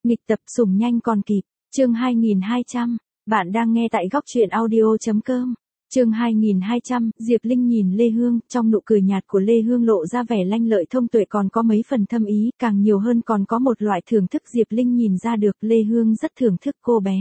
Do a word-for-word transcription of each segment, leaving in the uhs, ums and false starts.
Nghịch tập sủng nhanh còn kịp, chương hai nghìn hai trăm, bạn đang nghe tại góc truyện audio.com. Chương hai nghìn hai trăm, Diệp Linh nhìn Lê Hương, trong nụ cười nhạt của Lê Hương lộ ra vẻ lanh lợi thông tuệ còn có mấy phần thâm ý, càng nhiều hơn còn có một loại thưởng thức. Diệp Linh nhìn ra được Lê Hương rất thưởng thức cô bé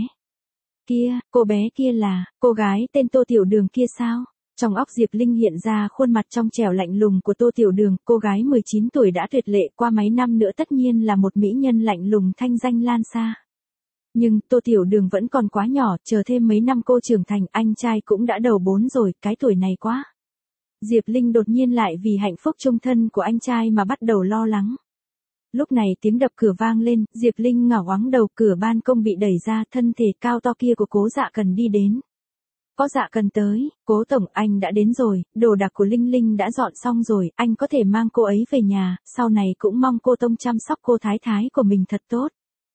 kia, cô bé kia là, cô gái tên Tô Tiểu Đường kia sao? Trong óc Diệp Linh hiện ra khuôn mặt trong trẻo lạnh lùng của Tô Tiểu Đường, cô gái mười chín tuổi đã tuyệt lệ, qua mấy năm nữa tất nhiên là một mỹ nhân lạnh lùng thanh danh lan xa. Nhưng Tô Tiểu Đường vẫn còn quá nhỏ, chờ thêm mấy năm cô trưởng thành, anh trai cũng đã đầu bốn rồi, cái tuổi này quá. Diệp Linh đột nhiên lại vì hạnh phúc chung thân của anh trai mà bắt đầu lo lắng. Lúc này tiếng đập cửa vang lên, Diệp Linh ngả ngoáng đầu, cửa ban công bị đẩy ra, thân thể cao to kia của Cố Dạ Cần đi đến. Có Dạ Cần tới, Cố tổng, anh đã đến rồi, đồ đạc của Linh Linh đã dọn xong rồi, anh có thể mang cô ấy về nhà, sau này cũng mong cô Tông chăm sóc cô thái thái của mình thật tốt.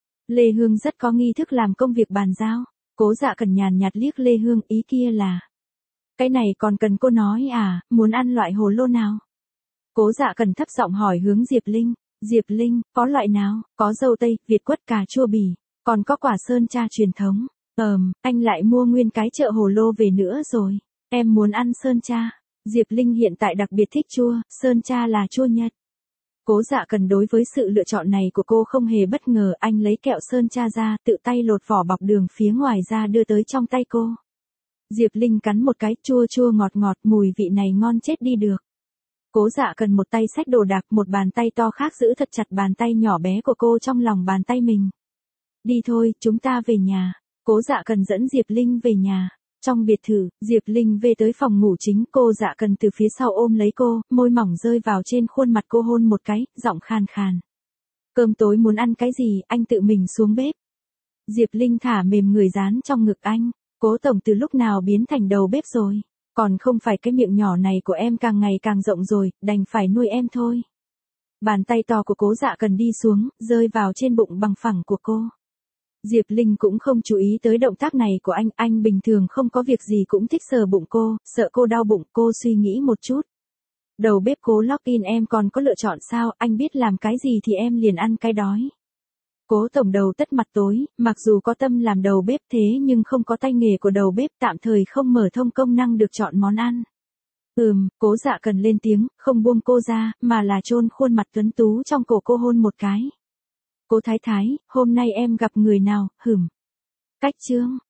Lê Hương rất có nghi thức làm công việc bàn giao. Cố Dạ Cần nhàn nhạt liếc Lê Hương, ý kia là, cái này còn cần cô nói à, muốn ăn loại hồ lô nào? Cố Dạ Cần thấp giọng hỏi hướng Diệp Linh. Diệp Linh, có loại nào? Có dâu tây, việt quất, cà chua bì, còn có quả sơn tra truyền thống. Ờm, anh lại mua nguyên cái chợ hồ lô về nữa rồi. Em muốn ăn sơn tra. Diệp Linh hiện tại đặc biệt thích chua, sơn tra là chua nhật. Cố Dạ Cần đối với sự lựa chọn này của cô không hề bất ngờ, anh lấy kẹo sơn tra ra, tự tay lột vỏ bọc đường phía ngoài ra đưa tới trong tay cô. Diệp Linh cắn một cái, chua chua ngọt ngọt, mùi vị này ngon chết đi được. Cố Dạ Cần một tay xách đồ đạc, một bàn tay to khác giữ thật chặt bàn tay nhỏ bé của cô trong lòng bàn tay mình. Đi thôi, chúng ta về nhà. Cố Dạ Cần dẫn Diệp Linh về nhà. Trong biệt thự, Diệp Linh về tới phòng ngủ chính, cô Dạ Cần từ phía sau ôm lấy cô, môi mỏng rơi vào trên khuôn mặt cô hôn một cái, giọng khàn khàn. Cơm tối muốn ăn cái gì, anh tự mình xuống bếp. Diệp Linh thả mềm người dán trong ngực anh. Cố tổng từ lúc nào biến thành đầu bếp rồi? Còn không phải cái miệng nhỏ này của em càng ngày càng rộng rồi, đành phải nuôi em thôi. Bàn tay to của Cố Dạ Cần đi xuống, rơi vào trên bụng bằng phẳng của cô. Diệp Linh cũng không chú ý tới động tác này của anh, anh bình thường không có việc gì cũng thích sờ bụng cô, sợ cô đau bụng, cô suy nghĩ một chút. Đầu bếp Cố Login, em còn có lựa chọn sao, anh biết làm cái gì thì em liền ăn cái đói. Cố tổng đầu tất mặt tối, mặc dù có tâm làm đầu bếp thế nhưng không có tay nghề của đầu bếp, tạm thời không mở thông công năng được chọn món ăn. Ừm, Cố Dạ Cần lên tiếng, không buông cô ra, mà là chôn khuôn mặt tuấn tú trong cổ cô hôn một cái. Cố thái thái, hôm nay em gặp người nào, hửm. Cách chương.